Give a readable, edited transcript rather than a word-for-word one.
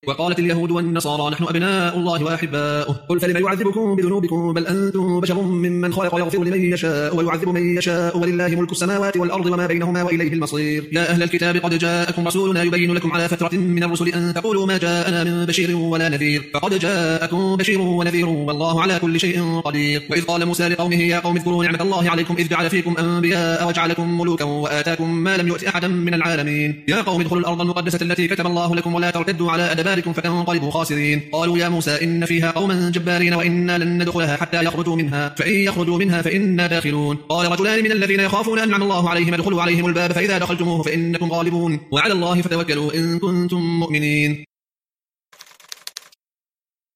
وقالت اليهود والنصارى نحن أبناء الله وأحباؤه قل فلم يعذبكم بذنوبكم بل أنتم بشر ممن خلق يغفر لمن يشاء ويعذب من يشاء ولله ملك السماوات والأرض وما بينهما وإليه المصير. يا أهل الكتاب قد جاءكم رسولنا يبين لكم على فترة من الرسل أن تقولوا ما جاءنا من بشير ولا نذير فقد جاءكم بشير ونذير والله على كل شيء قدير. وإذ قال موسى لقومه يا قوم اذكروا نعمة الله عليكم إذ جعل فيكم أنبياء وجعلكم ملوكا وآتاكم ما لم يؤت أحدا من العالمين. يا قوم ادخلوا الأرض المقدسة التي كتب الله لكم ولا ترتدوا على أدباركم فتنقلبوا خاسرين. قالوا يا موسى إن فيها قوما جبارين وإنا لن ندخلها حتى يخرجوا منها فإن يخرجوا منها فإنا داخلون. قال رجلان من الذين يخافون أنعم الله عليهم ادخلوا عليهم الباب فإذا دخلتموه فإنكم غالبون وعلى الله فتوكلوا إن كنتم مؤمنين.